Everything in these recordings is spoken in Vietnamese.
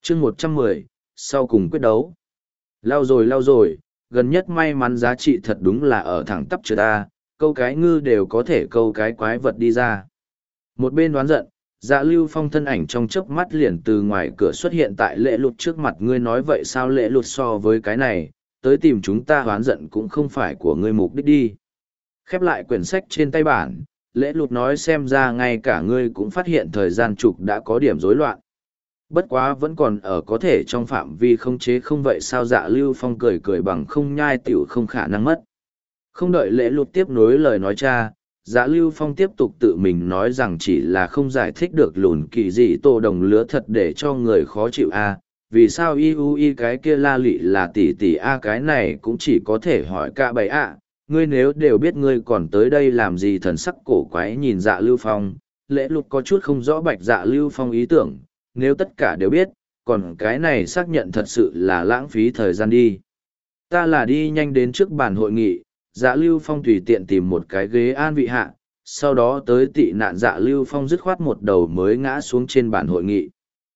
chương 110, sau cùng quyết đấu. Lau rồi, gần nhất may mắn giá trị thật đúng là ở thẳng tắp chưa ta, câu cái ngư đều có thể câu cái quái vật đi ra. Một bên đoán giận, Dạ Lưu Phong thân ảnh trong chớp mắt liền từ ngoài cửa xuất hiện tại Lệ Lụt trước mặt. Ngươi nói vậy sao Lệ Lụt, so với cái này, tới tìm chúng ta đoán giận cũng không phải của ngươi mục đích đi. Khép lại quyển sách trên tay bản, Lệ Lụt nói, xem ra ngay cả ngươi cũng phát hiện thời gian trục đã có điểm rối loạn. Bất quá vẫn còn ở có thể trong phạm vi không chế, không vậy sao? Dạ Lưu Phong cười cười bằng không nhai tiểu không khả năng mất. Không đợi Lệ Lụt tiếp nối lời nói cha, Dạ Lưu Phong tiếp tục tự mình nói rằng chỉ là không giải thích được lùn kỳ dị tổ đồng lứa thật để cho người khó chịu a. Vì sao y cái kia la lị là tỷ tỷ a? Cái này cũng chỉ có thể hỏi cả bầy a. Ngươi nếu đều biết ngươi còn tới đây làm gì? Thần sắc cổ quái nhìn Dạ Lưu Phong, Lệ Lụt có chút không rõ bạch Dạ Lưu Phong ý tưởng. Nếu tất cả đều biết, còn cái này xác nhận thật sự là lãng phí thời gian đi. Ta là đi nhanh đến trước bàn hội nghị. Dạ Lưu Phong tùy tiện tìm một cái ghế an vị hạ, sau đó tới tị nạn. Dạ Lưu Phong dứt khoát một đầu mới ngã xuống trên bàn hội nghị.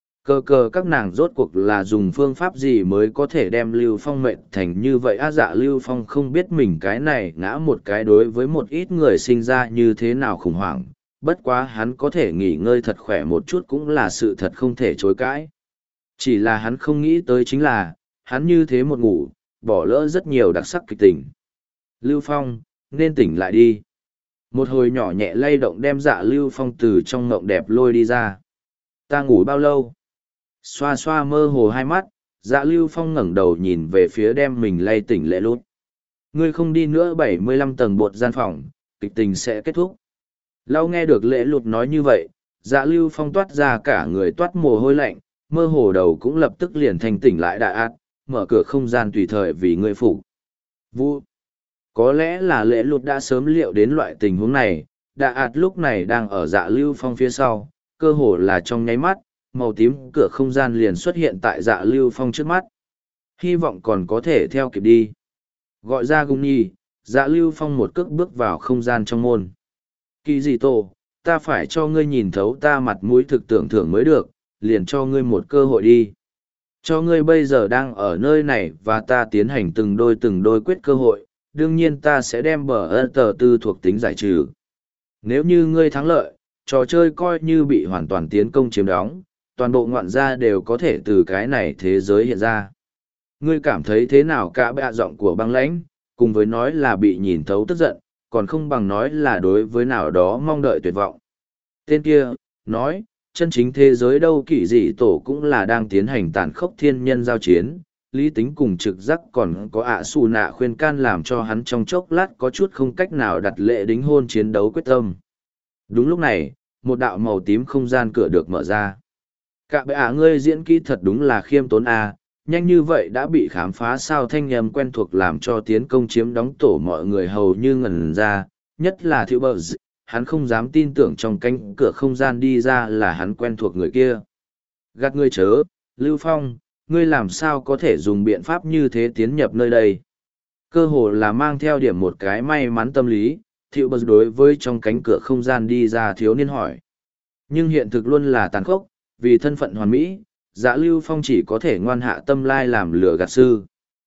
Cờ các nàng rốt cuộc là dùng phương pháp gì mới có thể đem Lưu Phong mệt thành như vậy á? Dạ Lưu Phong không biết mình cái này ngã một cái đối với một ít người sinh ra như thế nào khủng hoảng, bất quá hắn có thể nghỉ ngơi thật khỏe một chút cũng là sự thật không thể chối cãi. Chỉ là hắn không nghĩ tới chính là, hắn như thế một ngủ, bỏ lỡ rất nhiều đặc sắc kịch tình. Lưu Phong, nên tỉnh lại đi. Một hồi nhỏ nhẹ lay động đem Dạ Lưu Phong từ trong ngộng đẹp lôi đi ra. Ta ngủ bao lâu? Xoa xoa mơ hồ hai mắt, Dạ Lưu Phong ngẩng đầu nhìn về phía đem mình lay tỉnh Lệ Lụt. Ngươi không đi nữa 75 tầng bột gian phòng, kịch tình sẽ kết thúc. Lau nghe được Lệ Lụt nói như vậy, Dạ Lưu Phong toát ra cả người toát mồ hôi lạnh, mơ hồ đầu cũng lập tức liền thanh tỉnh lại. Đại ạt, mở cửa không gian tùy thời vì ngươi phục vụ. Có lẽ là Lệ Lụt đã sớm liệu đến loại tình huống này, Đại ạt lúc này đang ở Dạ Lưu Phong phía sau, cơ hồ là trong nháy mắt, màu tím cửa không gian liền xuất hiện tại Dạ Lưu Phong trước mắt. Hy vọng còn có thể theo kịp đi. Gọi ra Gung Nhi, Dạ Lưu Phong một cước bước vào không gian trong môn. Kỳ dị tổ, ta phải cho ngươi nhìn thấu ta mặt mũi thực tưởng thưởng mới được, liền cho ngươi một cơ hội đi. Cho ngươi bây giờ đang ở nơi này và ta tiến hành từng đôi quyết cơ hội, đương nhiên ta sẽ đem bờ ơ tờ tư thuộc tính giải trừ. Nếu như ngươi thắng lợi, trò chơi coi như bị hoàn toàn tiến công chiếm đóng, toàn bộ ngoạn gia đều có thể từ cái này thế giới hiện ra. Ngươi cảm thấy thế nào? Cả bạ giọng của băng lãnh, cùng với nói là bị nhìn thấu tức giận, còn không bằng nói là đối với nào đó mong đợi tuyệt vọng. Tên kia, nói, chân chính thế giới đâu kỳ dị tổ cũng là đang tiến hành tàn khốc thiên nhân giao chiến, lý tính cùng trực giác còn có ạ xù nạ khuyên can làm cho hắn trong chốc lát có chút không cách nào đặt lệ đính hôn chiến đấu quyết tâm. Đúng lúc này, một đạo màu tím không gian cửa được mở ra. Cả bệ ngươi diễn kỹ thật đúng là khiêm tốn à, nhanh như vậy đã bị khám phá sao? Thanh âm quen thuộc làm cho tiến công chiếm đóng tổ mọi người hầu như ngẩn ra, nhất là Thiệu Bờ, hắn không dám tin tưởng trong cánh cửa không gian đi ra là hắn quen thuộc người kia. Gạt ngươi chớ, Lưu Phong, ngươi làm sao có thể dùng biện pháp như thế tiến nhập nơi đây? Cơ hồ là mang theo điểm một cái may mắn tâm lý, Thiệu Bờ đối với trong cánh cửa không gian đi ra thiếu niên hỏi. Nhưng hiện thực luôn là tàn khốc, vì thân phận hoàn mỹ, Dạ Lưu Phong chỉ có thể ngoan hạ tâm lai làm lừa gạt sư.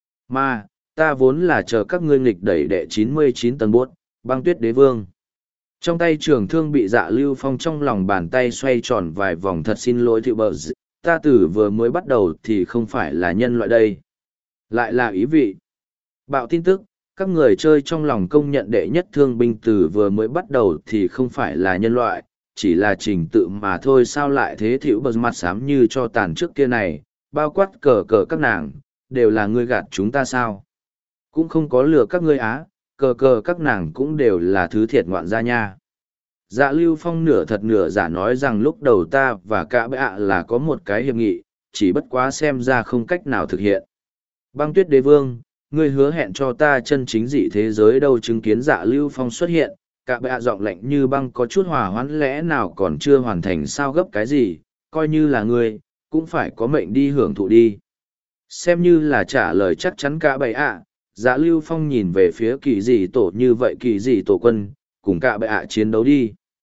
Mà, ta vốn là chờ các ngươi nghịch đẩy đệ 99 tầng bốt, băng tuyết đế vương. Trong tay trường thương bị Dạ Lưu Phong trong lòng bàn tay xoay tròn vài vòng. Thật xin lỗi Thiệu Bờ, ta từ vừa mới bắt đầu thì không phải là nhân loại đây. Lại là ý vị. Bạo tin tức, các người chơi trong lòng công nhận đệ nhất thương binh từ vừa mới bắt đầu thì không phải là nhân loại, chỉ là trình tự mà thôi. Sao lại thế? Thiệu Bờ mặt xám như cho tàn trước kia này, bao quát cờ các nàng, đều là ngươi gạt chúng ta sao? Cũng không có lừa các ngươi á, cờ các nàng cũng đều là thứ thiệt ngoạn gia nha. Dạ Lưu Phong nửa thật nửa giả nói rằng lúc đầu ta và cả bệ là có một cái hiệp nghị, chỉ bất quá xem ra không cách nào thực hiện. Băng tuyết đế vương, ngươi hứa hẹn cho ta chân chính dị thế giới đâu? Chứng kiến Dạ Lưu Phong xuất hiện, cả bệ giọng lạnh như băng có chút hòa hoãn. Lẽ nào còn chưa hoàn thành sao? Gấp cái gì, coi như là ngươi, cũng phải có mệnh đi hưởng thụ đi. Xem như là trả lời chắc chắn cả bệ Dạ Lưu Phong nhìn về phía kỳ dị tổ như vậy. Kỳ dị tổ quân, cùng cả bệ chiến đấu đi.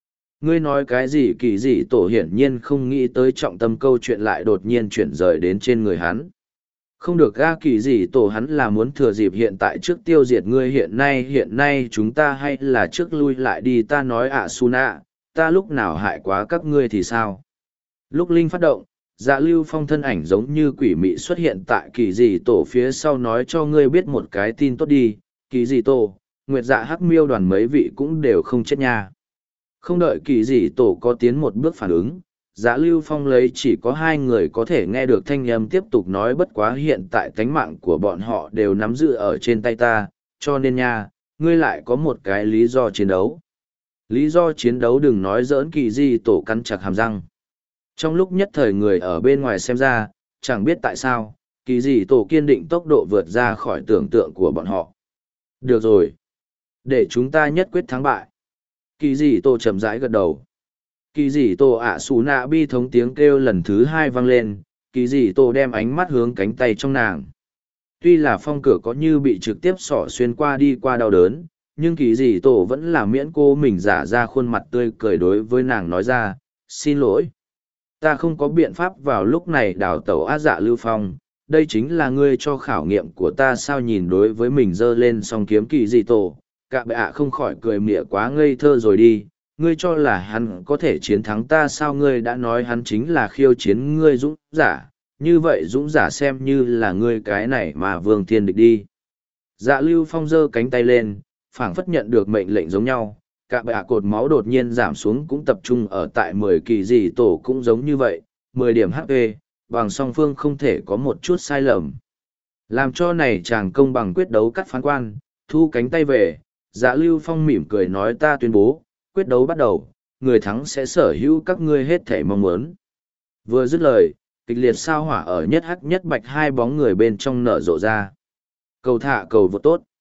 Ngươi nói cái gì kỳ dị tổ hiển nhiên không nghĩ tới trọng tâm câu chuyện lại đột nhiên chuyển rời đến trên người hắn. Không được ga kỳ dị tổ hắn là muốn thừa dịp hiện tại trước tiêu diệt ngươi hiện nay chúng ta hay là trước lui lại đi ta nói ạ su nạ, ta lúc nào hại quá các ngươi thì sao? Lúc Linh phát động, Dạ Lưu Phong thân ảnh giống như quỷ mị xuất hiện tại kỳ dị tổ phía sau nói cho ngươi biết một cái tin tốt đi, kỳ dị tổ, Nguyệt Dạ Hắc Miêu đoàn mấy vị cũng đều không chết nha. Không đợi kỳ dị tổ có tiến một bước phản ứng, Dạ Lưu Phong lấy chỉ có hai người có thể nghe được thanh âm tiếp tục nói bất quá hiện tại tánh mạng của bọn họ đều nắm giữ ở trên tay ta, cho nên nha, ngươi lại có một cái lý do chiến đấu. Lý do chiến đấu đừng nói giỡn kỳ dị tổ cắn chặt hàm răng. Trong lúc nhất thời người ở bên ngoài xem ra, chẳng biết tại sao, kỳ dị tổ kiên định tốc độ vượt ra khỏi tưởng tượng của bọn họ. Được rồi. Để chúng ta nhất quyết thắng bại. Kỳ dị tổ chậm rãi gật đầu. Kỳ dị tổ ạ xù nạ bi thống tiếng kêu lần thứ hai vang lên, kỳ dị tổ đem ánh mắt hướng cánh tay trong nàng. Tuy là phong cửa có như bị trực tiếp xỏ xuyên qua đi qua đau đớn, nhưng kỳ dị tổ vẫn là miễn cô mình giả ra khuôn mặt tươi cười đối với nàng nói ra, xin lỗi. Ta không có biện pháp vào lúc này đào tẩu á Dạ Lưu Phong, đây chính là ngươi cho khảo nghiệm của ta sao nhìn đối với mình giơ lên song kiếm kỳ dị tổ, cả bệ ạ không khỏi cười mỉa quá ngây thơ rồi đi, ngươi cho là hắn có thể chiến thắng ta sao ngươi đã nói hắn chính là khiêu chiến ngươi dũng giả, như vậy dũng giả xem như là ngươi cái này mà vương thiên địch đi. Dạ Lưu Phong giơ cánh tay lên, phảng phất nhận được mệnh lệnh giống nhau, cả bệ ạ cột máu đột nhiên giảm xuống cũng tập trung ở tại 10 kỳ dị tổ cũng giống như vậy, 10 điểm HP, bằng song phương không thể có một chút sai lầm. Làm cho này chàng công bằng quyết đấu cắt phán quan, thu cánh tay về, Dạ Lưu Phong mỉm cười nói ta tuyên bố, quyết đấu bắt đầu, người thắng sẽ sở hữu các ngươi hết thể mong muốn. Vừa dứt lời, kịch liệt sao hỏa ở nhất hắc nhất bạch hai bóng người bên trong nở rộ ra. Cầu thả cầu vượt tốt.